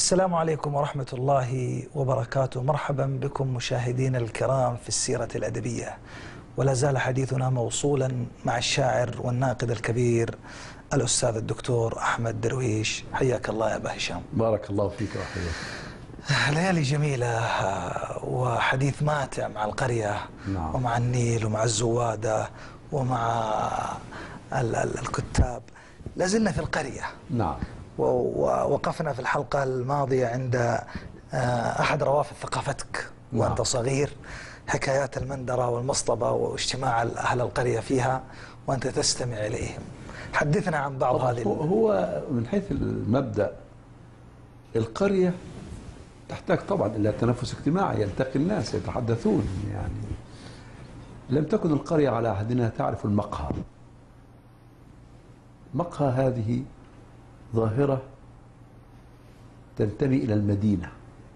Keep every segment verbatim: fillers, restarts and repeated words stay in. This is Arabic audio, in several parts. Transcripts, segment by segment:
السلام عليكم ورحمة الله وبركاته. مرحبا بكم مشاهدينا الكرام في السيرة الأدبية، ولا زال حديثنا موصولا مع الشاعر والناقد الكبير الأستاذ الدكتور أحمد درويش. حياك الله يا أبا هشام. بارك الله فيك وحياك. ليالي جميلة وحديث ماتع مع القرية. نعم. ومع النيل ومع الزوادة ومع الكتاب. لازلنا في القرية. نعم. ووقفنا في الحلقة الماضية عند أحد روافد ثقافتك وأنت صغير، حكايات المندرة والمصطبة واجتماع أهل القرية فيها وأنت تستمع إليهم. حدثنا عن بعض هذه. هو من حيث المبدأ القرية تحتاج طبعا إلى تنافس اجتماعي، يلتقي الناس يتحدثون. يعني لم تكن القرية على عهدنا تعرف المقهى. مقهى هذه ظاهرة تنتمي إلى المدينة،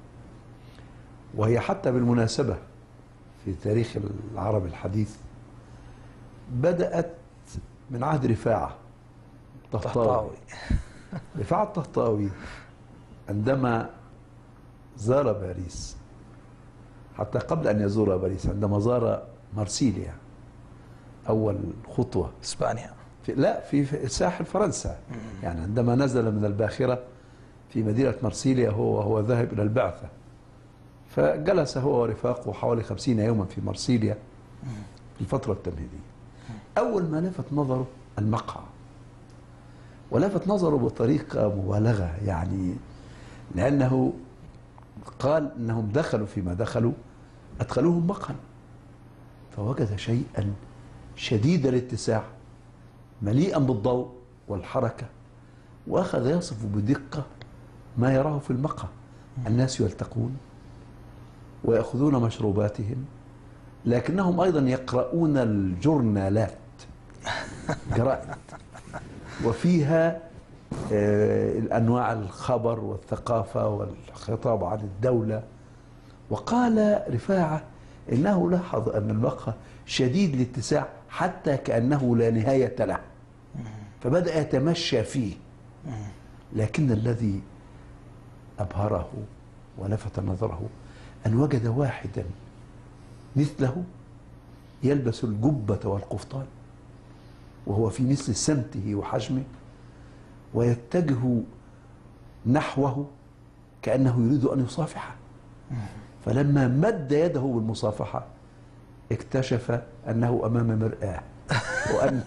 وهي حتى بالمناسبة في تاريخ العرب الحديث بدأت من عهد رفاعة الطهطاوي. رفاعة الطهطاوي عندما زار باريس، حتى قبل أن يزور باريس عندما زار مرسيليا أول خطوة إسبانيا، في لا في ساحل فرنسا، يعني عندما نزل من الباخرة في مدينة مرسيليا هو وهو ذاهب إلى البعثة، فجلس هو ورفاقه حوالي خمسين يوما في مرسيليا في الفترة التمهيدية. أول ما لفت نظره المقهى، ولفت نظره بطريقة مبالغة، يعني لأنه قال إنهم دخلوا فيما دخلوا أدخلوهم مقهى، فوجد شيئا شديد الاتساع مليئا بالضوء والحركة، وأخذ يصف بدقة ما يراه في المقهى. الناس يلتقون ويأخذون مشروباتهم، لكنهم أيضا يقرؤون الجورنالات، جرائد، وفيها الأنواع الخبر والثقافة والخطاب عن الدولة. وقال رفاعة إنه لاحظ أن المقهى شديد الاتساع حتى كأنه لا نهاية له، فبدأ يتمشى فيه. لكن الذي أبهره ولفت نظره أن وجد واحدا مثله يلبس الجبة والقفطان، وهو في مثل سمته وحجمه، ويتجه نحوه كأنه يريد أن يصافحه. فلما مد يده بالمصافحة اكتشف أنه أمام مرآة، وأن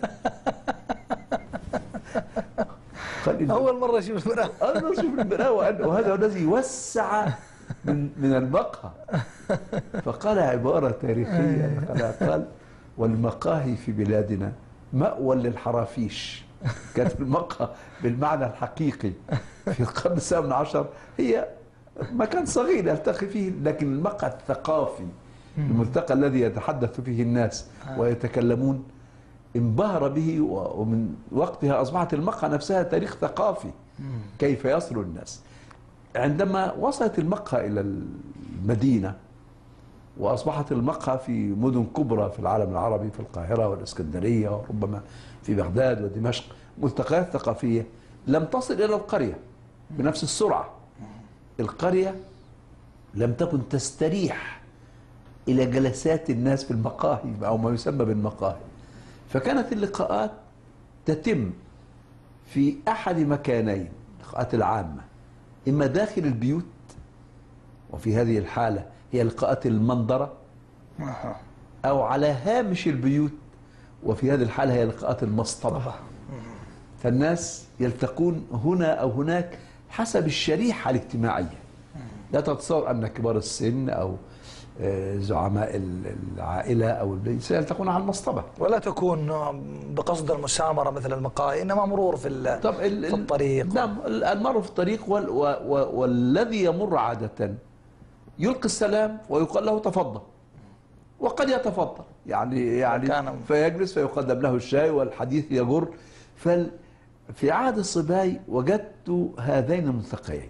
أول مرة أشوف المرآة أول مرة أشوف المرآة، وهذا الذي وسع من من المقهى. فقال عبارة تاريخية، قال: والمقاهي في بلادنا مأوى للحرافيش. كانت المقهى بالمعنى الحقيقي في القرن الثامن عشر هي مكان صغير يلتقي فيه، لكن المقهى الثقافي، الملتقى الذي يتحدث فيه الناس ويتكلمون، انبهر به، ومن وقتها أصبحت المقهى نفسها تاريخ ثقافي كيف يصل الناس. عندما وصلت المقهى إلى المدينة وأصبحت المقهى في مدن كبرى في العالم العربي، في القاهرة والإسكندرية وربما في بغداد ودمشق، ملتقيات ثقافية، لم تصل إلى القرية بنفس السرعة. القرية لم تكن تستريح إلى جلسات الناس في المقاهي أو ما يسمى بالمقاهي، فكانت اللقاءات تتم في أحد مكانين، اللقاءات العامة، إما داخل البيوت، وفي هذه الحالة هي لقاءات المنظرة، أو على هامش البيوت، وفي هذه الحالة هي لقاءات المصطبة. فالناس يلتقون هنا أو هناك حسب الشريحة الاجتماعية. لا تتصور أن كبار السن أو زعماء العائلة أو البيت سيلتقون على المصطبة، ولا تكون بقصد المسامرة مثل المقاهي، إنما مرور في, طب في الطريق. نعم، المر في الطريق، وال والذي يمر عادة يلقي السلام ويقال له تفضل، وقد يتفضل يعني يعني فيجلس فيقدم له الشاي والحديث يجر. ففي عهد الصباي وجدت هذين الملتقيين،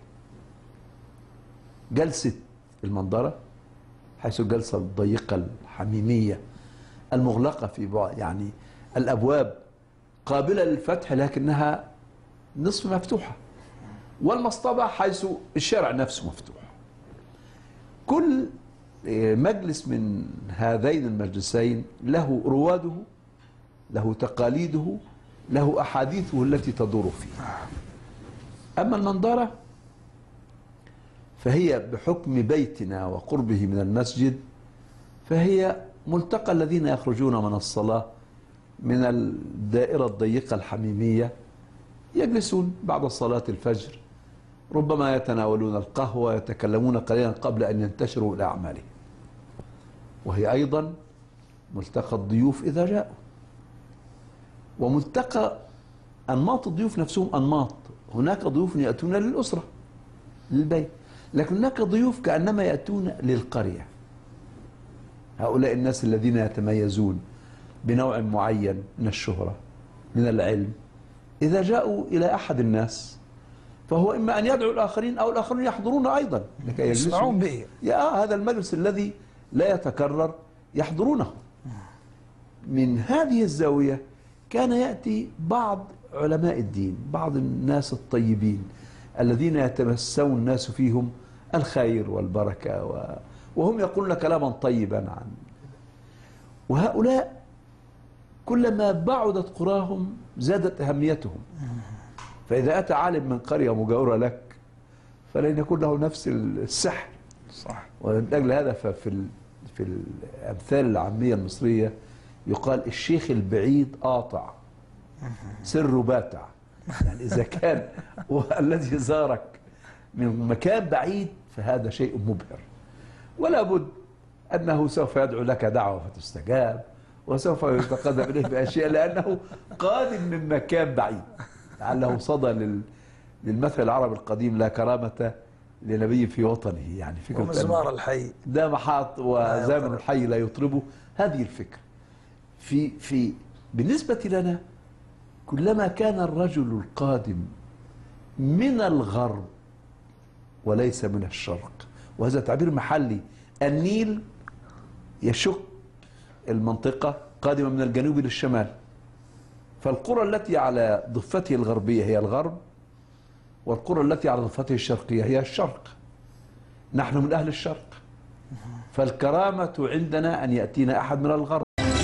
جلسة المنظرة حيث الجلسة الضيقة الحميمية المغلقة في بعض، يعني الأبواب قابلة للفتح لكنها نصف مفتوحة، والمصطبة حيث الشارع نفسه مفتوح. كل مجلس من هذين المجلسين له رواده، له تقاليده، له أحاديثه التي تدور فيه. أما المنظرة فهي بحكم بيتنا وقربه من المسجد فهي ملتقى الذين يخرجون من الصلاة من الدائرة الضيقة الحميمية، يجلسون بعد صلاة الفجر، ربما يتناولون القهوة، يتكلمون قليلا قبل أن ينتشروا إلى أعمالهم. وهي أيضا ملتقى الضيوف إذا جاءوا، وملتقى أنماط الضيوف نفسهم أنماط. هناك ضيوف يأتون للأسرة للبيت، لكن هناك ضيوف كأنما يأتون للقرية. هؤلاء الناس الذين يتميزون بنوع معين من الشهرة من العلم، إذا جاءوا إلى أحد الناس فهو إما أن يدعو الآخرين أو الآخرين يحضرون أيضا لكي يسمعون به. يا هذا المجلس الذي لا يتكرر يحضرونه. من هذه الزاوية كان يأتي بعض علماء الدين، بعض الناس الطيبين الذين يتمسون الناس فيهم الخير والبركة و... وهم يقولون كلاما طيبا عن، وهؤلاء كلما بعدت قراهم زادت أهميتهم. فإذا أتى عالم من قرية مجاورة لك فلن يكون له نفس السحر. صح. ومن أجل هذا ففي ال... في الأمثال العامية المصرية يقال الشيخ البعيد قاطع سره باتع. يعني إذا كان الذي زارك من مكان بعيد فهذا شيء مبهر، ولا بد أنه سوف يدعو لك دعوة فتستجاب، وسوف يتقدم إليه بأشياء لأنه قادم من مكان بعيد. لعله صدى لل... للمثل العربي القديم لا كرامة لنبي في وطنه، يعني فكرة ومزمار الحي ده محاط وزامن الحي لا يطربه. هذه الفكرة في في بالنسبة لنا كلما كان الرجل القادم من الغرب وليس من الشرق، وهذا تعبير محلي، النيل يشق المنطقة قادمة من الجنوب للشمال، فالقرى التي على ضفته الغربية هي الغرب، والقرى التي على ضفته الشرقية هي الشرق. نحن من أهل الشرق، فالكرامة عندنا أن يأتينا أحد من الغرب.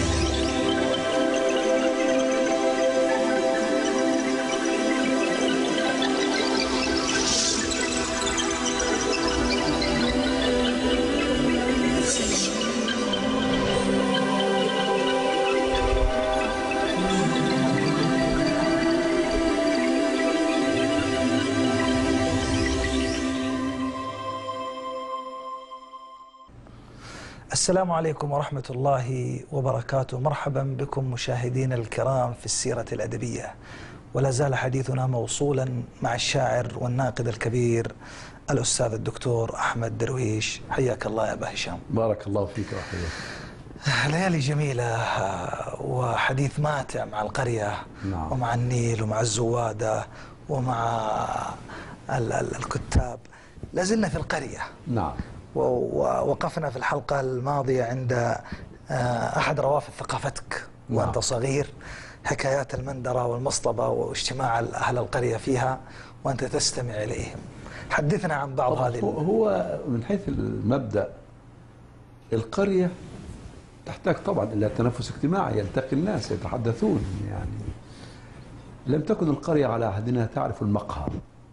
السلام عليكم ورحمة الله وبركاته. مرحبا بكم مشاهدينا الكرام في السيرة الأدبية، ولا زال حديثنا موصولا مع الشاعر والناقد الكبير الأستاذ الدكتور أحمد درويش. حياك الله يا أبا هشام. بارك الله فيك وحياك. ليالي جميلة وحديث ماتع مع القرية. نعم. ومع النيل ومع الزوادة ومع الكتاب. لازلنا في القرية. نعم. ووقفنا في الحلقة الماضية عند أحد روافد ثقافتك وأنت صغير، حكايات المندرة والمصطبة واجتماع أهل القرية فيها وأنت تستمع إليهم. حدثنا عن بعض هذه. هو من حيث المبدأ القرية تحتاج طبعا إلى تنافس اجتماعي، يلتقي الناس يتحدثون. يعني لم تكن القرية على عهدنا تعرف المقهى.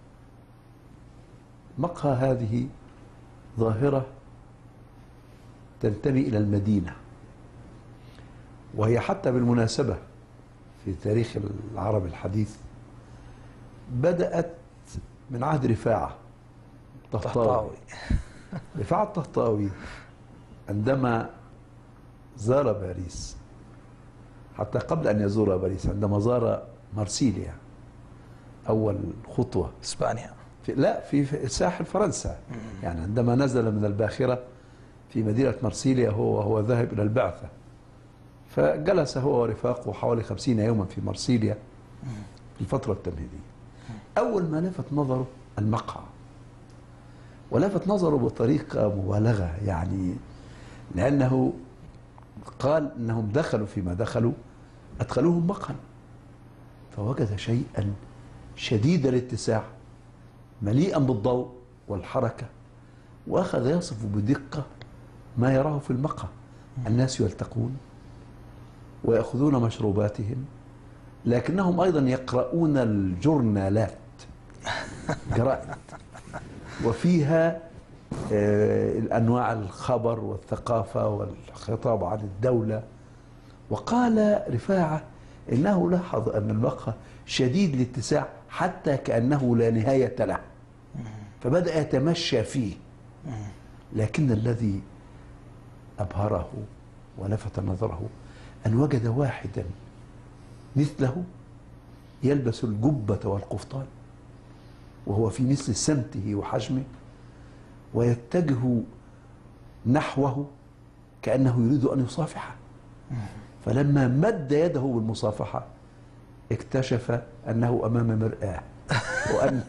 المقهى هذه ظاهرة تنتمي إلى المدينة، وهي حتى بالمناسبة في تاريخ العرب الحديث بدأت من عهد رفاعة الطهطاوي. رفاعة الطهطاوي عندما زار باريس، حتى قبل أن يزور باريس عندما زار مرسيليا أول خطوة إسبانيا، في لا في ساحل فرنسا، يعني عندما نزل من الباخرة في مدينة مرسيليا هو وهو ذاهب إلى البعثة، فجلس هو ورفاقه حوالي خمسين يوما في مرسيليا في الفترة التمهيدية. أول ما لفت نظره المقهى، ولفت نظره بطريقة مبالغة، يعني لأنه قال إنهم دخلوا فيما دخلوا أدخلوهم مقهى، فوجد شيئا شديد الاتساع مليئا بالضوء والحركة، وأخذ يصف بدقة ما يراه في المقهى. الناس يلتقون ويأخذون مشروباتهم، لكنهم أيضا يقرؤون الجورنالات، جرائد، وفيها الأنواع الخبر والثقافة والخطاب عن الدولة. وقال رفاعة إنه لاحظ أن المقهى شديد الاتساع حتى كأنه لا نهاية له، فبدأ يتمشى فيه. لكن الذي أبهره ولفت نظره أن وجد واحدا مثله يلبس الجبة والقفطان، وهو في مثل سمته وحجمه، ويتجه نحوه كأنه يريد أن يصافحه. فلما مد يده بالمصافحة اكتشف أنه أمام مرآة، وأن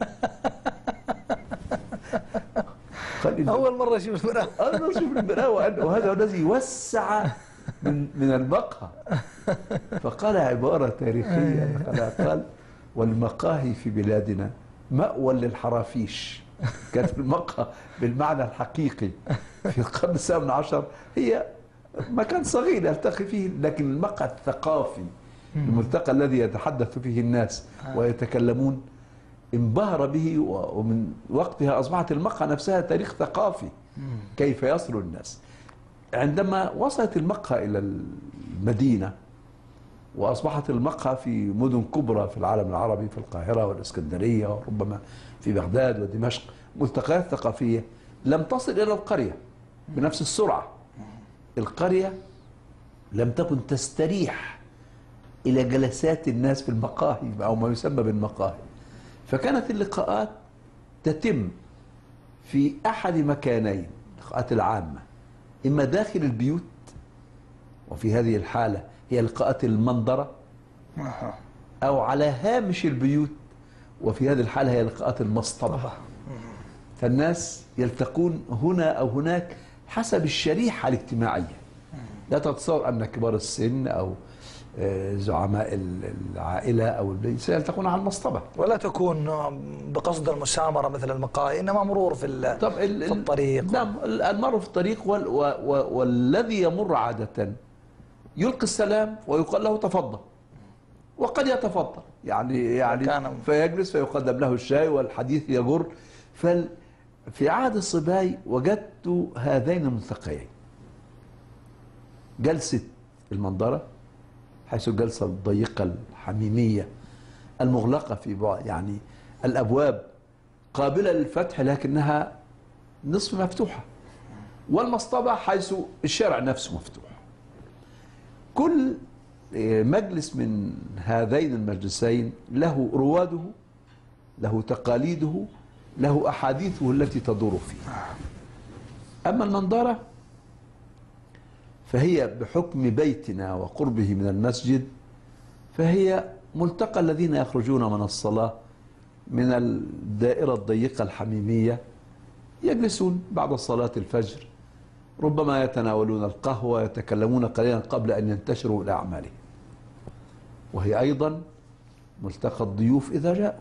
أول مرة أشوف المرآة أول مرة أشوف المرآة، وهذا الذي وسع من من المقهى. فقال عبارة تاريخية، قال: والمقاهي في بلادنا مأوى للحرافيش. كانت المقهى بالمعنى الحقيقي في القرن الثامن عشر هي مكان صغير يلتقي فيه، لكن المقهى الثقافي، الملتقى الذي يتحدث فيه الناس ويتكلمون، انبهر به، ومن وقتها أصبحت المقهى نفسها تاريخ ثقافي كيف يصل الناس. عندما وصلت المقهى إلى المدينة وأصبحت المقهى في مدن كبرى في العالم العربي، في القاهرة والإسكندرية وربما في بغداد ودمشق، ملتقيات ثقافية، لم تصل إلى القرية بنفس السرعة. القرية لم تكن تستريح إلى جلسات الناس في المقاهي أو ما يسمى بالمقاهي، فكانت اللقاءات تتم في أحد مكانين، اللقاءات العامة، إما داخل البيوت، وفي هذه الحالة هي لقاءات المنظرة، أو على هامش البيوت، وفي هذه الحالة هي لقاءات المصطبة. فالناس يلتقون هنا أو هناك حسب الشريحة الاجتماعية. لا تتصور أن كبار السن أو زعماء العائلة أو البيت سيلتقون على المصطبة، ولا تكون بقصد المسامرة مثل المقاهي، إنما مرور في, طب في الطريق. نعم، المر في الطريق، وال والذي يمر عادة يلقي السلام ويقال له تفضل، وقد يتفضل يعني يعني فيجلس فيقدم له الشاي والحديث يجر. ففي عهد الصباي وجدت هذين الملتقيين، جلسة المنظرة حيث الجلسة الضيقة الحميمية المغلقة في بعض، يعني الأبواب قابلة للفتح لكنها نصف مفتوحة، والمصطبة حيث الشارع نفسه مفتوح. كل مجلس من هذين المجلسين له رواده، له تقاليده، له أحاديثه التي تدور فيه. أما المنظرة فهي بحكم بيتنا وقربه من المسجد، فهي ملتقى الذين يخرجون من الصلاة من الدائرة الضيقة الحميمية، يجلسون بعد صلاة الفجر، ربما يتناولون القهوة، يتكلمون قليلا قبل أن ينتشروا إلى أعمالهم. وهي أيضا ملتقى الضيوف إذا جاءوا،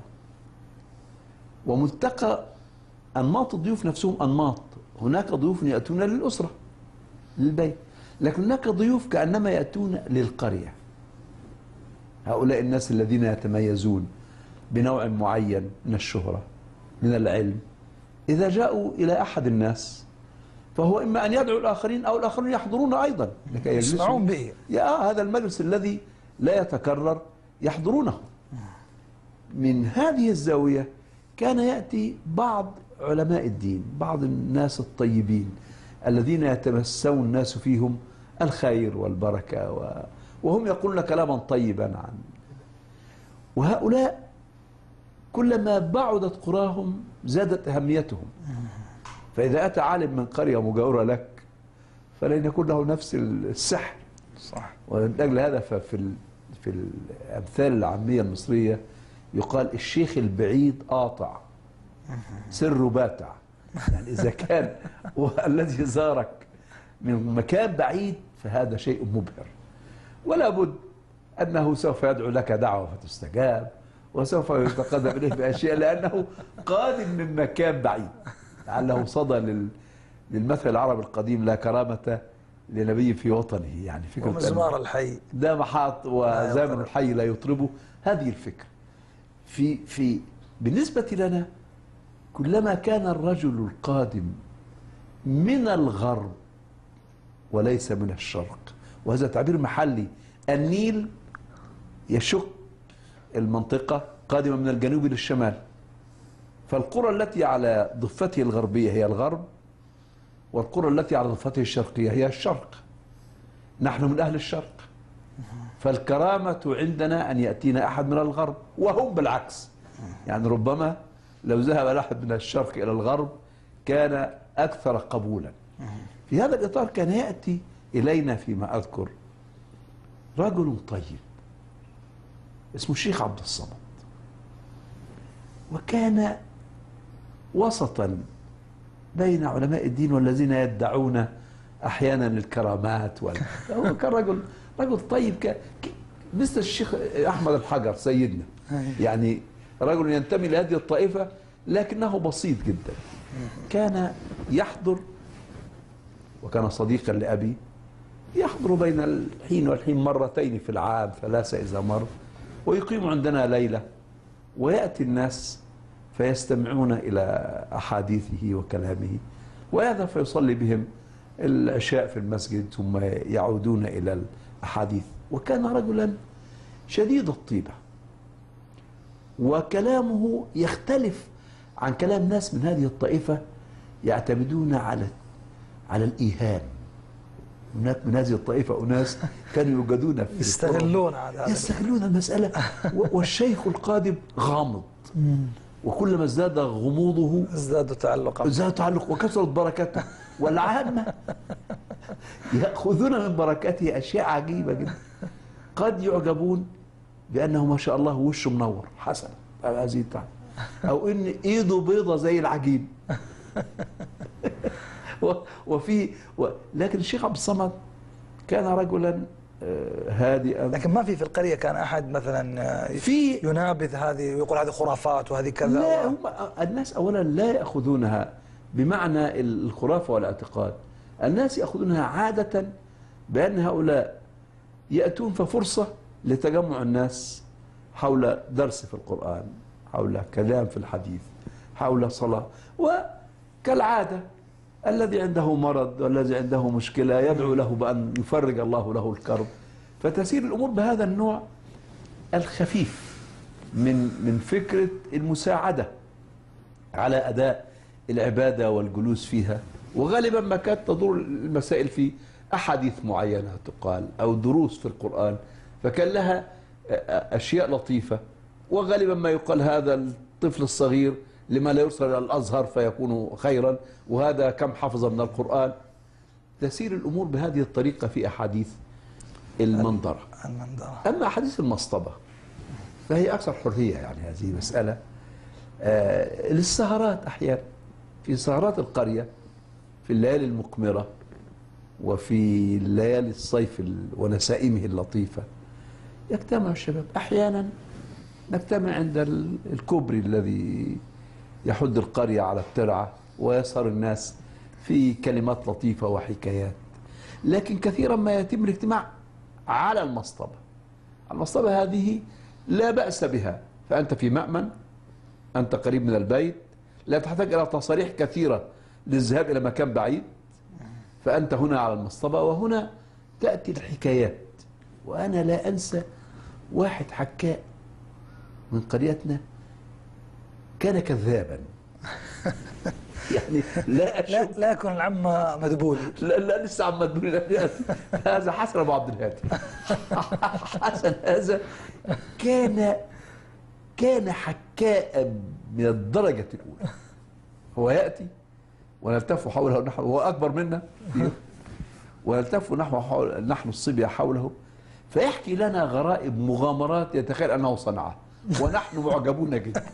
وملتقى أنماط الضيوف نفسهم أنماط. هناك ضيوف يأتون للأسرة للبيت، لكن هناك ضيوف كأنما يأتون للقرية. هؤلاء الناس الذين يتميزون بنوع معين من الشهرة، من العلم، إذا جاءوا إلى أحد الناس فهو إما أن يدعو الآخرين أو الآخرون يحضرون أيضا لكي يسمعون به. يا هذا المجلس الذي لا يتكرر يحضرونه. من هذه الزاوية كان يأتي بعض علماء الدين، بعض الناس الطيبين الذين يتمسون الناس فيهم الخير والبركة، وهم يقولون كلاما طيبا عن. وهؤلاء كلما بعدت قراهم زادت أهميتهم. فإذا أتى عالم من قرية مجاورة لك فلن يكون له نفس السحر. صح. ومن أجل هذا ففي في الأمثال العامية المصرية يقال الشيخ البعيد قاطع سره باتع. يعني إذا كان الذي زارك من مكان بعيد فهذا شيء مبهر، ولا بد أنه سوف يدعو لك دعوة فتستجاب، وسوف يتقدم إليه بأشياء لأنه قادم من مكان بعيد. لعله صدى لل... للمثل العربي القديم: لا كرامة لنبي في وطنه. يعني فكرة ومزمار الحي ده محاط وزامن الحي لا يطربه. هذه الفكرة. في في بالنسبة لنا كلما كان الرجل القادم من الغرب وليس من الشرق، وهذا تعبير محلي، النيل يشق المنطقة قادمة من الجنوب للشمال، فالقرى التي على ضفته الغربية هي الغرب، والقرى التي على ضفته الشرقية هي الشرق. نحن من أهل الشرق، فالكرامة عندنا أن يأتينا أحد من الغرب، وهم بالعكس. يعني ربما لو ذهب أحد من الشرق إلى الغرب كان أكثر قبولا. في هذا الإطار كان يأتي إلينا فيما أذكر رجل طيب اسمه الشيخ عبد الصمد، وكان وسطا بين علماء الدين والذين يدعون أحيانا الكرامات وال... هو كان رجل رجل طيب ك... مثل الشيخ أحمد الحجر سيدنا، يعني رجل ينتمي لهذه الطائفة لكنه بسيط جدا. كان يحضر وكان صديقا لأبي، يحضر بين الحين والحين مرتين في العام، ثلاثة إذا مر، ويقيم عندنا ليلة، ويأتي الناس فيستمعون إلى أحاديثه وكلامه، ويذهب فيصلي بهم العشاء في المسجد ثم يعودون إلى الأحاديث. وكان رجلا شديد الطيبة، وكلامه يختلف عن كلام ناس من هذه الطائفة يعتمدون على على الإيهام. هناك من هذه الطائفة أناس كانوا يوجدون في يستغلون هذا يستغلون المسألة، والشيخ القادم غامض، وكلما ازداد غموضه ازداد تعلقا ازداد تعلق وكثرت بركاته، والعامة يأخذون من بركاته أشياء عجيبة جدا. قد يعجبون بأنه ما شاء الله وشه منور حسن هذه التعب، أو إن إيده بيضة زي العجين. وفي و... لكن الشيخ عبد الصمد كان رجلا هادئا. لكن ما في في القرية كان أحد مثلا في ينابذ هذه ويقول هذه خرافات وهذه كذا؟ لا، هم الناس أولا لا يأخذونها بمعنى الخرافة والاعتقاد. الناس يأخذونها عادة بأن هؤلاء يأتون ففرصة لتجمع الناس حول درس في القرآن، حول كلام في الحديث، حول صلاة، وكالعادة الذي عنده مرض والذي عنده مشكلة يدعو له بأن يفرج الله له الكرب. فتسير الأمور بهذا النوع الخفيف من من فكرة المساعدة على أداء العبادة والجلوس فيها. وغالبا ما كانت تدور المسائل في أحاديث معينة تقال أو دروس في القرآن، فكان لها أشياء لطيفة. وغالبا ما يقال هذا الطفل الصغير لما لا يرسل إلى الأزهر فيكون خيرا، وهذا كم حفظ من القرآن. تسير الأمور بهذه الطريقة في أحاديث المنظرة. أما أحاديث المصطبة فهي أكثر حرية، يعني هذه مسألة آه للسهرات أحيانا، في سهرات القرية في الليالي المقمرة وفي ليالي الصيف ونسائمه اللطيفة يجتمع الشباب. أحيانا نجتمع عند الكوبري الذي يحد القرية على الترعة، ويسهر الناس في كلمات لطيفة وحكايات. لكن كثيرا ما يتم الاجتماع على المصطبة. المصطبة هذه لا بأس بها، فأنت في مأمن، أنت قريب من البيت، لا تحتاج إلى تصاريح كثيرة للذهاب إلى مكان بعيد، فأنت هنا على المصطبة، وهنا تأتي الحكايات. وأنا لا أنسى واحد حكاء من قريتنا كان كذابا. يعني لا لا, لا يكون العم مدبولي. لا, لا لسه عم مدبولي. هذا حسن ابو عبد الهادي. حسن هذا كان كان حكاء من الدرجة الأولى. هو يأتي ونلتف حوله نحن، هو أكبر منا ونلتف نحو حول نحن الصبية حوله، فيحكي لنا غرائب مغامرات يتخيل أنه صنعها، ونحن معجبون جدا.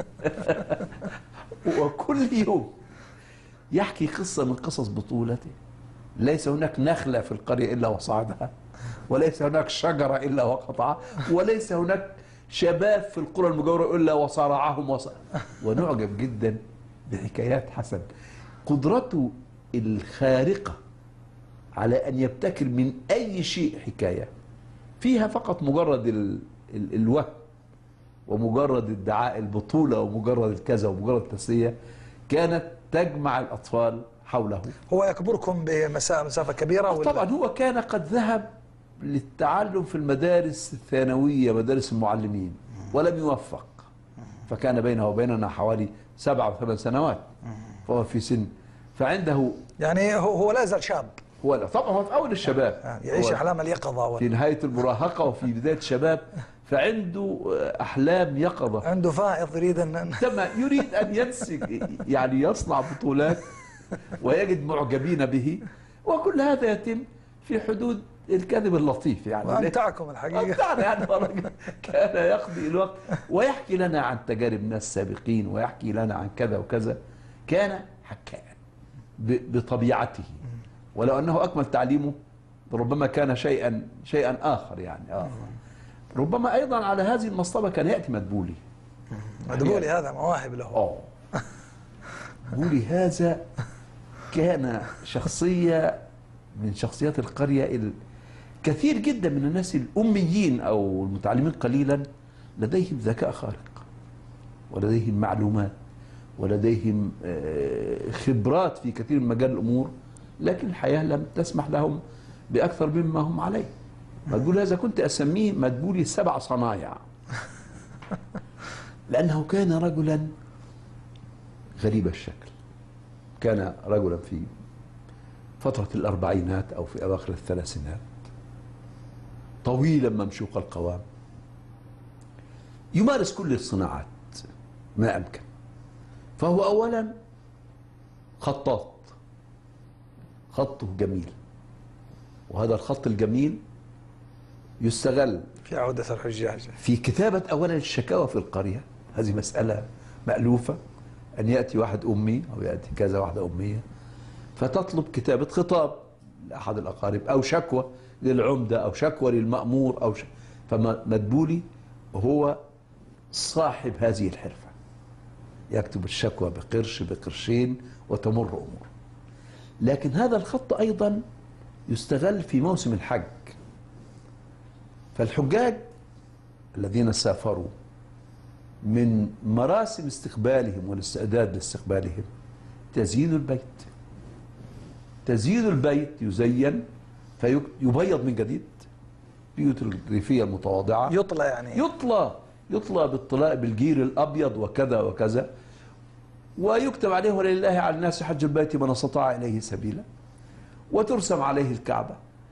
وكل يوم يحكي قصة من قصص بطولته. ليس هناك نخلة في القرية إلا وصعدها، وليس هناك شجرة إلا وقطعها، وليس هناك شباب في القرى المجاورة إلا وصارعهم وص... ونعجب جدا بحكايات حسن، قدرته الخارقة على أن يبتكر من أي شيء حكاية فيها فقط مجرد ال... ال... الوهم ومجرد ادعاء البطولة ومجرد الكذا ومجرد التسلية، كانت تجمع الأطفال حوله. هو يكبركم بمسافة كبيرة ولا؟ طبعا هو كان قد ذهب للتعلم في المدارس الثانوية، مدارس المعلمين، ولم يوفق، فكان بينه وبيننا حوالي سبع أو ثمان سنوات، فهو في سن، فعنده يعني هو هو لا يزال شاب. هو لا طبعا هو في أول الشباب، يعيش أحلام اليقظة في نهاية المراهقة وفي بداية الشباب، فعنده أحلام يقظة، عنده فائض يريد أن تمام، يريد أن ينسج، يعني يصنع بطولات ويجد معجبين به، وكل هذا يتم في حدود الكذب اللطيف يعني. وأمتعكم الحقيقة. أمتعنا يعني، كان يقضي الوقت ويحكي لنا عن تجارب ناس سابقين، ويحكي لنا عن كذا وكذا، كان حكاء بطبيعته، ولو أنه أكمل تعليمه ربما كان شيئا شيئا آخر يعني آخر. ربما أيضا على هذه المصطبة كان يأتي مدبولي. مدبولي هذا مواهب له. أوه. مدبولي هذا كان شخصية من شخصيات القرية. كثير جدا من الناس الأميين أو المتعلمين قليلا لديهم ذكاء خارق، ولديهم معلومات، ولديهم خبرات في كثير من مجال الأمور، لكن الحياة لم تسمح لهم بأكثر مما هم عليه. مدبولي هذا كنت أسميه مدبولي سبع صنايع، لأنه كان رجلا غريب الشكل، كان رجلا في فترة الأربعينات أو في أواخر الثلاثينات، طويلا ممشوق القوام، يمارس كل الصناعات ما أمكن. فهو أولا خطاط، خطه جميل، وهذا الخط الجميل يستغل في عودة الحجاج، في كتابة أولا الشكاوى في القرية. هذه مسألة مألوفة، أن يأتي واحد أمي أو يأتي كذا واحدة أمية فتطلب كتابة خطاب لأحد الأقارب أو شكوى للعمدة أو شكوى للمأمور أو ش... فمدبولي هو صاحب هذه الحرفة، يكتب الشكوى بقرش بقرشين وتمر أمور. لكن هذا الخط أيضا يستغل في موسم الحج، فالحجاج الذين سافروا من مراسم استقبالهم والاستعداد لاستقبالهم تزيين البيت، تزيين البيت يزين فيبيض من جديد، بيوت الريفية المتواضعة يطلى يعني يطلى يطلى بالطلاء بالجير الأبيض وكذا وكذا، ويكتب عليه ولله على الناس حج البيت من استطاع إليه سبيلا، وترسم عليه الكعبة،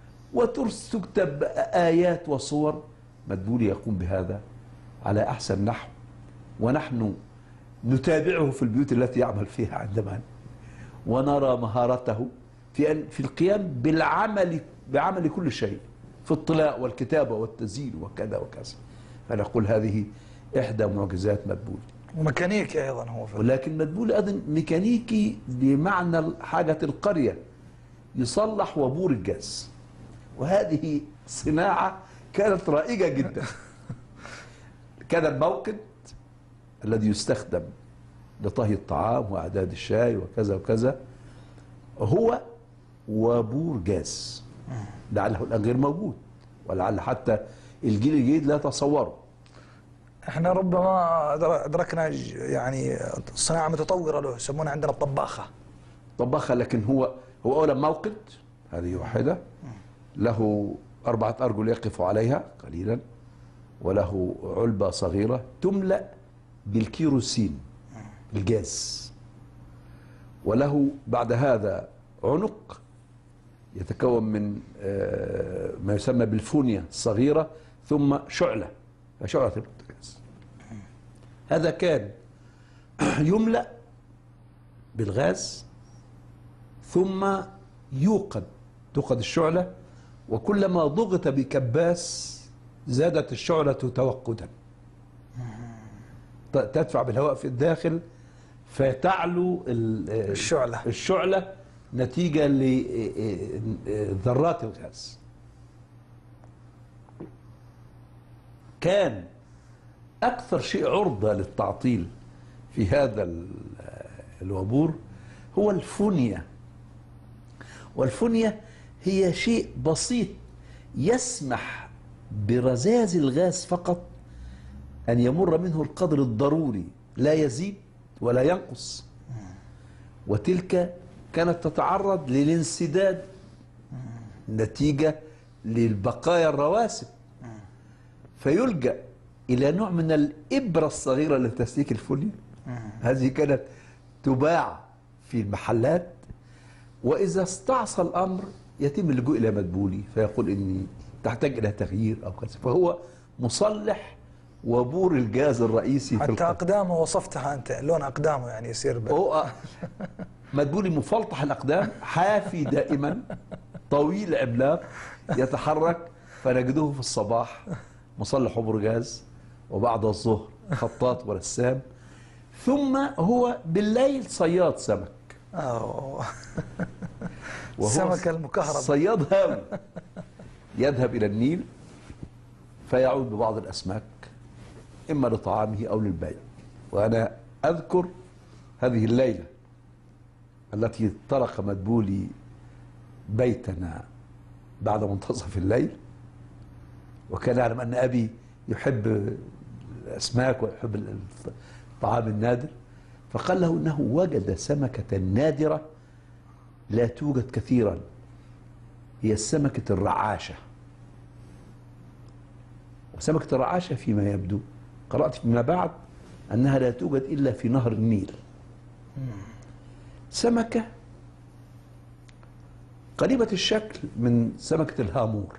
وتكتب آيات وصور. مدبولي يقوم بهذا على أحسن نحو، ونحن نتابعه في البيوت التي يعمل فيها عندما، ونرى مهارته في أن في القيام بالعمل بعمل كل شيء، في الطلاء والكتابة والتزيين وكذا وكذا. فنقول هذه إحدى معجزات مدبولي. وميكانيكي أيضا هو في، ولكن مدبولي أيضا ميكانيكي بمعنى حاجة القرية، يصلح وبور الجاز، وهذه صناعة كانت رائجة جدا. كان الموقد الذي يستخدم لطهي الطعام وإعداد الشاي وكذا وكذا هو وبور جاز، لعله الآن غير موجود، ولعل حتى الجيل الجديد لا يتصوره. احنا ربما أدركنا يعني صناعة متطورة له، يسمونها عندنا الطباخة. طباخة، لكن هو هو أولا موقد، هذه واحدة، له أربعة أرجل يقف عليها قليلا، وله علبة صغيرة تملأ بالكيروسين الجاز، وله بعد هذا عنق يتكون من ما يسمى بالفونيا الصغيرة، ثم شعلة، فشعلة البوتاجاز. هذا كان يملأ بالغاز ثم يوقد، توقد الشعلة، وكلما ضغط بكباس زادت الشعلة توقدا، تدفع بالهواء في الداخل فتعلو الشعلة الشعلة نتيجة لذرات الغاز. كان أكثر شيء عرضة للتعطيل في هذا ال- الوبور هو الفنية. والفنية هي شيء بسيط يسمح برذاذ الغاز فقط أن يمر منه القدر الضروري، لا يزيد ولا ينقص. وتلك كانت تتعرض للانسداد نتيجة للبقايا الرواسب، فيلجأ إلى نوع من الإبرة الصغيرة لتسليك الفنية. هذه كانت تباع في المحلات، وإذا استعصى الأمر يتم اللجوء إلى مدبولي فيقول إني تحتاج إلى تغيير أو كذا، فهو مصلح وبور الجهاز الرئيسي في حتى القطر. أقدامه وصفتها أنت، لون أقدامه يعني يصير ب... هو مدبولي مفلطح الأقدام، حافي دائما، طويل عملاق، يتحرك، فنجده في الصباح مصلح وبور جاز، وبعد الظهر خطاط ورسام، ثم هو بالليل صياد سمك. أوه. وهو السمكة المكهربة. صياد هاوي، يذهب إلى النيل فيعود ببعض الأسماك إما لطعامه أو للبيع. وأنا أذكر هذه الليلة التي طرق مدبولي بيتنا بعد منتصف الليل، وكان يعلم أن أبي يحب الأسماك ويحب الطعام النادر، فقال له أنه وجد سمكة نادرة لا توجد كثيرا، هي السمكة الرعاشة. وسمكة الرعاشة فيما يبدو قرأت فيما بعد أنها لا توجد إلا في نهر النيل. سمكة قريبة الشكل من سمكة الهامور،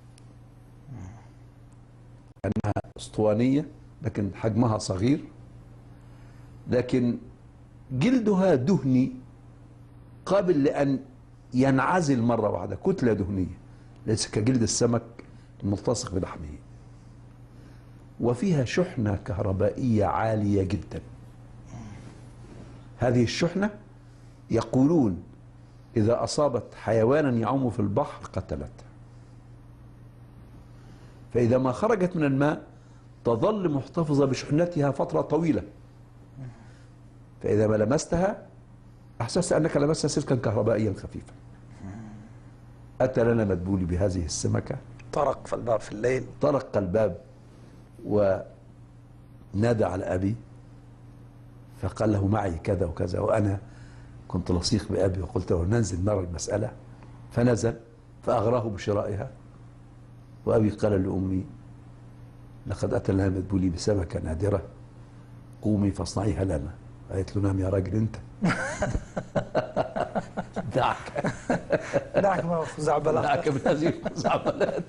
أنها أسطوانية لكن حجمها صغير، لكن جلدها دهني قابل لأن ينعزل مرة واحدة، كتلة دهنية ليس كجلد السمك الملتصق بلحمه. وفيها شحنة كهربائية عالية جدا. هذه الشحنة يقولون إذا أصابت حيوانا يعوم في البحر قتلته، فإذا ما خرجت من الماء تظل محتفظة بشحنتها فترة طويلة، فإذا ما لمستها أحسست أنك لمست سلكا كهربائيا خفيفا. أتى لنا مدبولي بهذه السمكة، طرق في الباب في الليل، طرق الباب ونادى على أبي فقال له معي كذا وكذا، وأنا كنت لصيق بأبي وقلت له ننزل نرى المسألة، فنزل فأغراه بشرائها. وأبي قال لأمي لقد أتى لنا مدبولي بسمكة نادرة، قومي فاصنعيها لنا. قالت له نعم يا راجل أنت. دعك دعك من الخزعبلات، دعك من هذه الخزعبلات.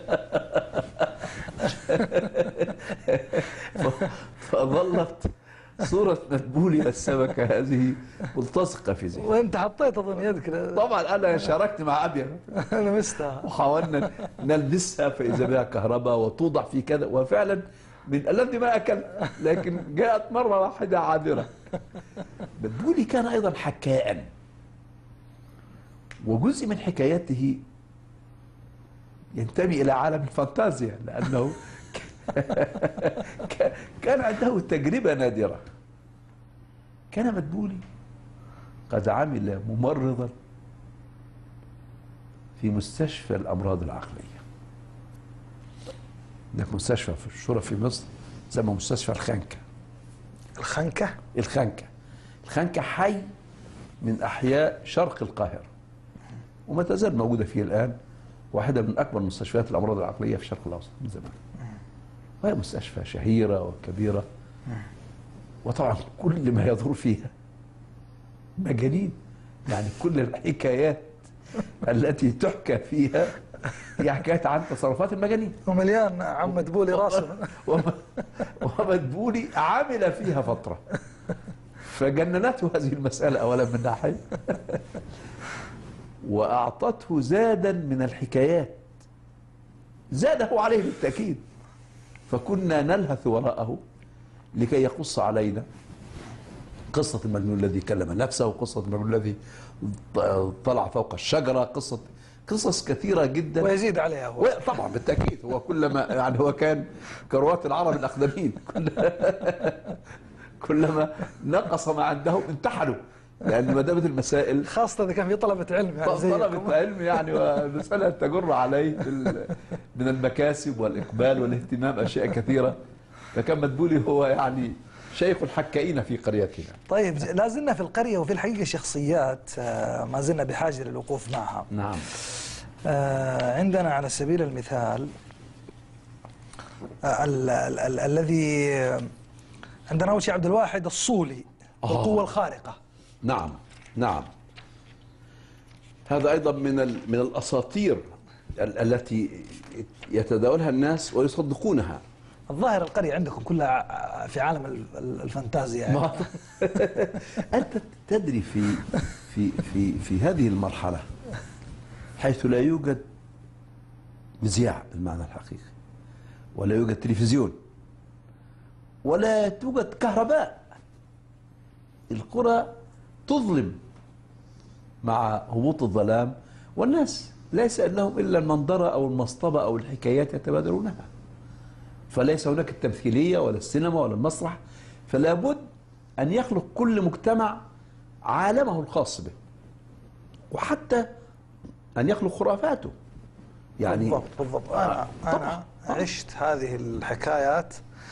فظلت صورة مدبولي السمكة هذه ملتصقة في ذهني. وانت حطيت اظن يدك. طبعا انا شاركت مع ابي لمستها وحاولنا نلبسها فاذا بها كهرباء وتوضع في كذا، وفعلا من الذي ما اكل، لكن جاءت مرة واحدة عابرة. مدبولي كان ايضا حكاء، وجزء من حكاياته ينتمي الى عالم الفانتازيا، لانه كان عنده تجربة نادرة. كان مدبولي قد عمل ممرضا في مستشفى الأمراض العقلية. هناك مستشفى في الشرى في مصر اسمه مستشفى الخنكة. الخنكة؟ الخنكة الخنكة حي من أحياء شرق القاهرة، وما تزال موجودة فيه الآن، واحدة من أكبر مستشفيات الأمراض العقلية في الشرق الأوسط من زمان. وهي مستشفى شهيرة وكبيرة، وطبعا كل ما يدور فيها مجانين، يعني كل الحكايات التي تحكى فيها هي حكايات عن تصرفات المجانين. ومليان عم مدبولي راسه. ومدبولي عمل فيها فترة فجننته هذه المسألة أولا من ناحية، وأعطته زادا من الحكايات زاده عليه بالتأكيد، فكنا نلهث وراءه لكي يقص علينا قصة المجنون الذي كلم نفسه، وقصة المجنون الذي طلع فوق الشجرة، قصة قصص كثيرة جدا ويزيد عليها هو. طبعا بالتأكيد، هو كلما يعني هو كان كرواة العرب الأقدمين كلما نقص ما عندهم امتحنوا، لأن ما دامت المسائل خاصة إذا كان في طلبة علم يعني طلبة علم يعني، ومسألة تجر عليه من المكاسب والإقبال والاهتمام أشياء كثيرة، فكان مدبولي هو يعني شيخ الحكائين في قريتنا. طيب لا زلنا في القرية، وفي الحقيقة شخصيات ما زلنا بحاجة للوقوف معها. نعم. عندنا على سبيل المثال ال ال ال الذي عندنا أول شيء عبد الواحد الصولي، القوة الخارقة. نعم نعم، هذا أيضا من من الأساطير التي يتداولها الناس ويصدقونها. الظاهر القرية عندكم كلها في عالم الفانتازيا يعني. أنت تدري في في في في هذه المرحلة حيث لا يوجد مذياع بالمعنى الحقيقي، ولا يوجد تلفزيون، ولا توجد كهرباء، القرى تظلم مع هبوط الظلام، والناس ليس لهم إلا المنظرة أو المصطبة أو الحكايات يتبادلونها، فليس هناك التمثيلية ولا السينما ولا المسرح، فلا بد أن يخلق كل مجتمع عالمه الخاص به، وحتى أن يخلق خرافاته يعني. بالضبط بالضبط. أنا, أنا عشت هذه الحكايات،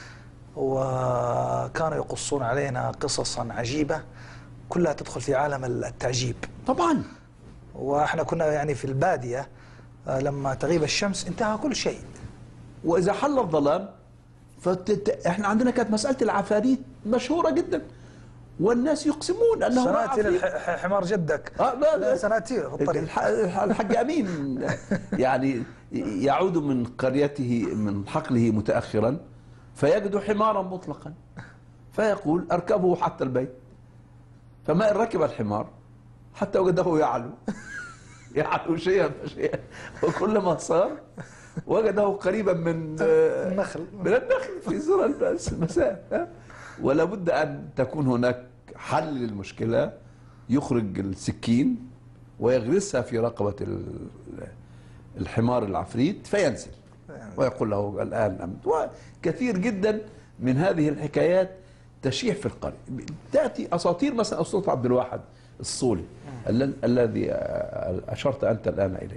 وكانوا يقصون علينا قصصا عجيبة كلها تدخل في عالم التعجيب. طبعا. واحنا كنا يعني في البادية، لما تغيب الشمس انتهى كل شيء، وإذا حل الظلام فت... احنا عندنا كانت مسألة العفاريت مشهورة جدا، والناس يقسمون أنه سناتير حمار جدك. آه لا لا سناتير في الطريق. الح... الحاج أمين يعني يعود من قريته من حقله متأخرا فيجد حمارا مطلقا، فيقول أركبه حتى البيت، فما إن ركب الحمار حتى وجده يعلو يعلو شيئا فشيئا، وكلما صار وجده قريبا من النخل من النخل في زر المساء. ولا بد أن تكون هناك حل للمشكلة، يخرج السكين ويغرسها في رقبة الحمار العفريت فينزل ويقول له الآن أمت. وكثير جدا من هذه الحكايات تشيع في القرية. تأتي أساطير مثلا أسطورة عبد الواحد الصولي الذي أشرت أنت الآن إليه.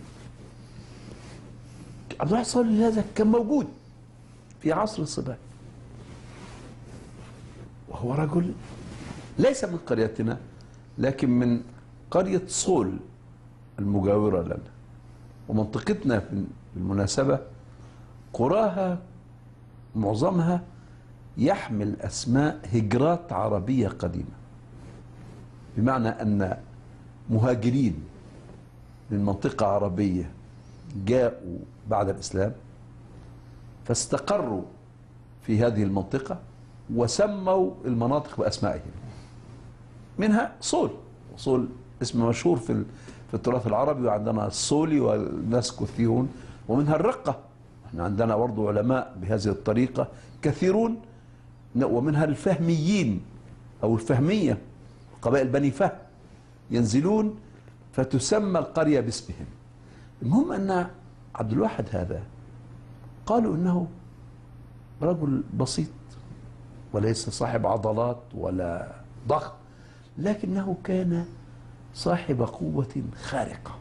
عبد الواحد الصولي هذا كان موجود في عصر الصبا، وهو رجل ليس من قريتنا لكن من قرية صول المجاورة لنا، ومنطقتنا بالمناسبة قراها معظمها يحمل أسماء هجرات عربية قديمة، بمعنى أن مهاجرين من منطقة عربية جاءوا بعد الإسلام فاستقروا في هذه المنطقة وسموا المناطق بأسمائهم، منها صول. صول اسم مشهور في في التراث العربي، وعندنا الصولي والناس كثيرون، ومنها الرقة، احنا عندنا برضو علماء بهذه الطريقة كثيرون، ومنها الفهميين أو الفهمية، قبائل بني فهم ينزلون فتسمى القرية باسمهم. المهم أن عبد الواحد هذا قالوا إنه رجل بسيط وليس صاحب عضلات ولا ضخم، لكنه كان صاحب قوة خارقة.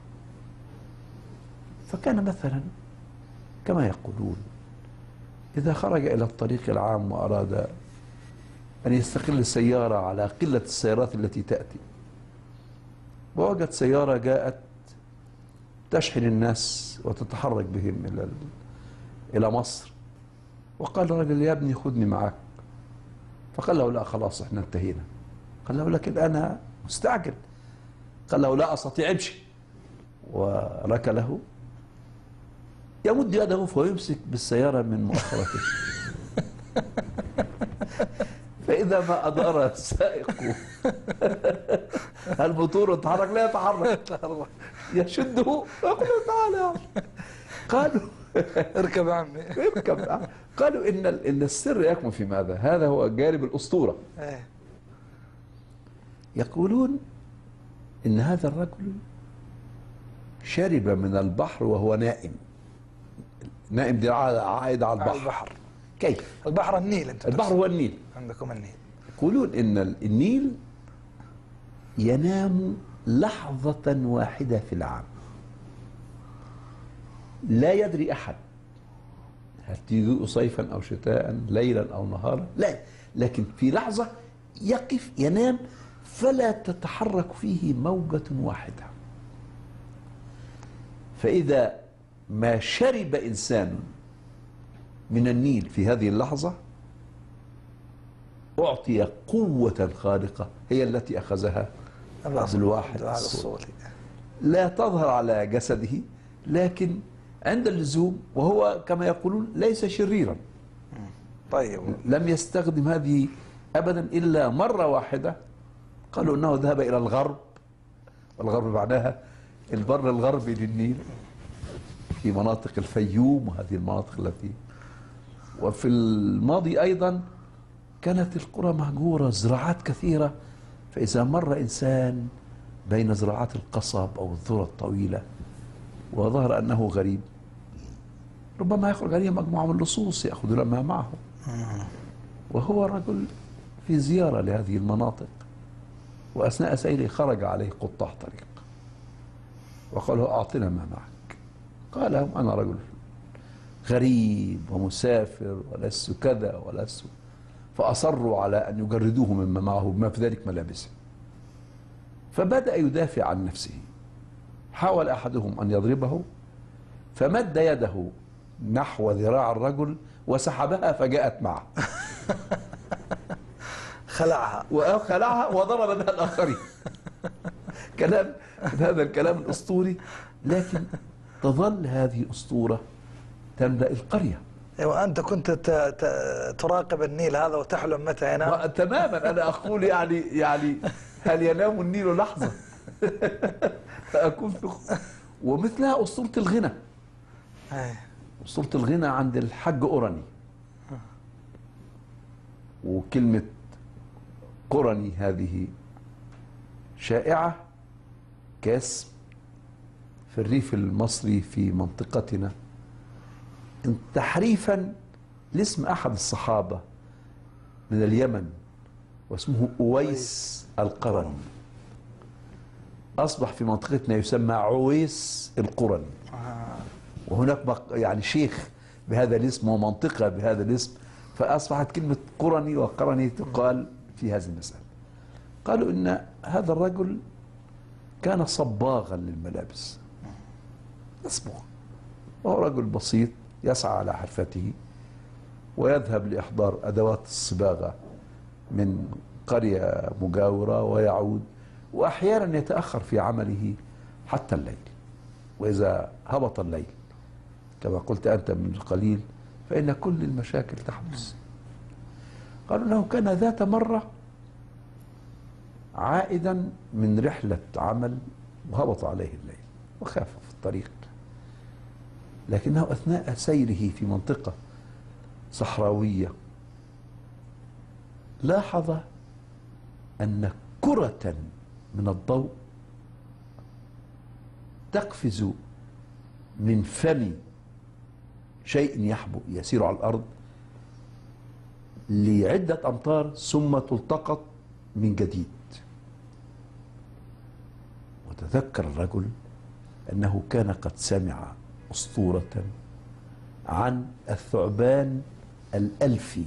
فكان مثلا كما يقولون إذا خرج إلى الطريق العام وأراد أن يستقل السيارة على قلة السيارات التي تأتي، ووجد سيارة جاءت تشحن الناس وتتحرك بهم إلى إلى مصر، وقال الرجل يا ابني خذني معك، فقال له لا خلاص احنا انتهينا. قال له لكن أنا مستعجل. قال له لا أستطيع امشي، وركله يمد يده فيمسك بالسيارة من مؤخرته فإذا ما أدار السائق الموتور يتحرك لا يتحرك، يشده ويقول له تعالى. قالوا اركب يا عمي اركب. قالوا إن إن السر يكمن في ماذا؟ هذا هو جانب الأسطورة. يقولون إن هذا الرجل شرب من البحر وهو نائم. نائم دي عائد على البحر. على البحر. كيف؟ البحر النيل. انتم البحر هو النيل. عندكم النيل. يقولون ان النيل ينام لحظة واحدة في العام، لا يدري أحد هل تجيء صيفا أو شتاء، ليلا أو نهارا، لا، لكن في لحظة يقف ينام فلا تتحرك فيه موجة واحدة. فإذا ما شرب إنسان من النيل في هذه اللحظة أعطي قوة خارقة هي التي أخذها عبد الواحد الصوتي. لا تظهر على جسده، لكن عند اللزوم، وهو كما يقولون ليس شريرا. طيب. لم يستخدم هذه أبدا إلا مرة واحدة. قالوا أنه ذهب إلى الغرب، والغرب معناها البر الغربي للنيل في مناطق الفيوم وهذه المناطق التي، وفي الماضي أيضا كانت القرى مهجورة، زراعات كثيرة، فإذا مر إنسان بين زراعات القصب أو الذرة الطويلة وظهر أنه غريب، ربما يخرج عليه مجموعة من اللصوص يأخذون ما معه، وهو رجل في زيارة لهذه المناطق، وأثناء سيره خرج عليه قطاع طريق وقال له أعطنا ما معك. قال لهم أنا رجل غريب ومسافر ولست كذا ولست، فأصروا على أن يجردوه مما معه بما في ذلك ملابسه. فبدأ يدافع عن نفسه. حاول أحدهم أن يضربه فمد يده نحو ذراع الرجل وسحبها فجاءت معه. خلعها وخلعها وضرب بها الآخرين. كلام هذا الكلام الأسطوري، لكن تظل هذه أسطورة تملأ القرية. وأنت كنت تراقب النيل هذا وتحلم متى ينام؟ تماما. أنا أقول يعني يعني هل ينام النيل لحظة؟ فأكون في. ومثلها أسطورة الغنى. أسطورة الغنى عند الحج أوراني. وكلمة قرني هذه شائعة كاسم في الريف المصري في منطقتنا، تحريفا لاسم أحد الصحابة من اليمن واسمه أويس القرني. أصبح في منطقتنا يسمى عويس القرني. وهناك يعني شيخ بهذا الاسم ومنطقة بهذا الاسم، فأصبحت كلمة قرني وقرني تقال في هذه المسألة. قالوا إن هذا الرجل كان صباغا للملابس، يصبغ، وهو رجل بسيط يسعى على حرفته ويذهب لإحضار أدوات الصباغة من قرية مجاورة ويعود، وأحيانا يتأخر في عمله حتى الليل. وإذا هبط الليل كما قلت أنت من قليل فإن كل المشاكل تحدث. قالوا أنه كان ذات مرة عائدا من رحلة عمل وهبط عليه الليل وخاف في الطريق، لكنه أثناء سيره في منطقة صحراوية لاحظ أن كرة من الضوء تقفز من فم شيء يحبو يسير على الأرض لعدة أمتار ثم تلتقط من جديد. وتذكر الرجل أنه كان قد سمع أسطورة عن الثعبان الألفي،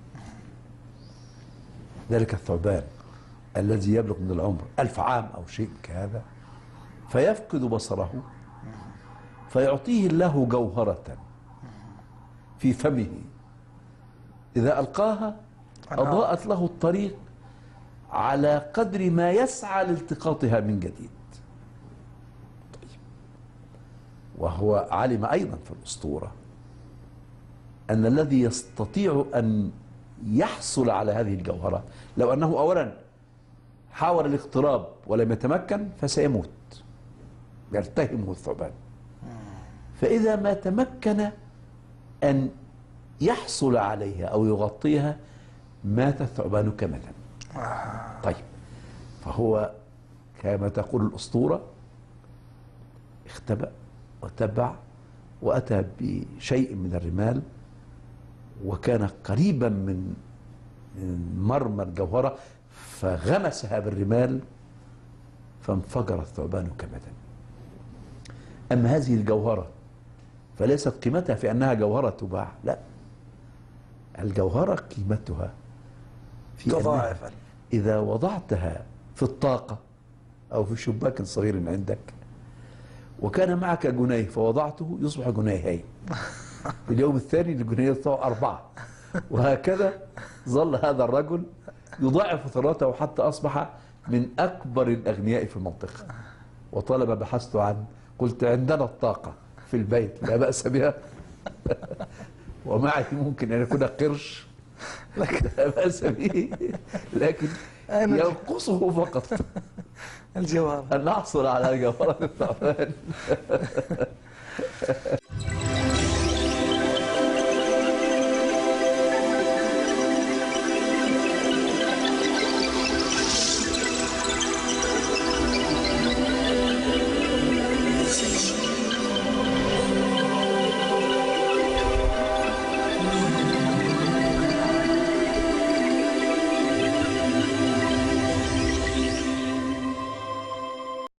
ذلك الثعبان الذي يبلغ من العمر ألف عام أو شيء كهذا، فيفقد بصره فيعطيه الله جوهرة في فمه، إذا ألقاها أضاءت له الطريق على قدر ما يسعى لالتقاطها من جديد. طيب. وهو علم أيضا في الأسطورة أن الذي يستطيع أن يحصل على هذه الجوهرة لو أنه أولا حاول الاقتراب ولم يتمكن فسيموت، يلتهمه الثعبان. فإذا ما تمكن أن يحصل عليها أو يغطيها مات الثعبان كمدا. طيب، فهو كما تقول الأسطورة اختبأ وتبع وأتى بشيء من الرمال، وكان قريبا من من مرمى الجوهرة، فغمسها بالرمال فانفجر الثعبان كبدا. أما هذه الجوهرة فليست قيمتها في أنها جوهرة تباع، لا، الجوهرة قيمتها في تضاعف. إذا وضعتها في الطاقة أو في شباك صغير عندك وكان معك جنيه فوضعته يصبح جنيهين، في اليوم الثاني الجنيه يصبح أربعة، وهكذا ظل هذا الرجل يضاعف ثروته حتى أصبح من أكبر الأغنياء في المنطقة. وطالما بحثت عن، قلت عندنا الطاقة في البيت لا بأس بها ومعي ممكن أن يكون قرش لا بأس به، لكن ينقصه فقط الجوهر أن نحصل على جوهرة الثعبان.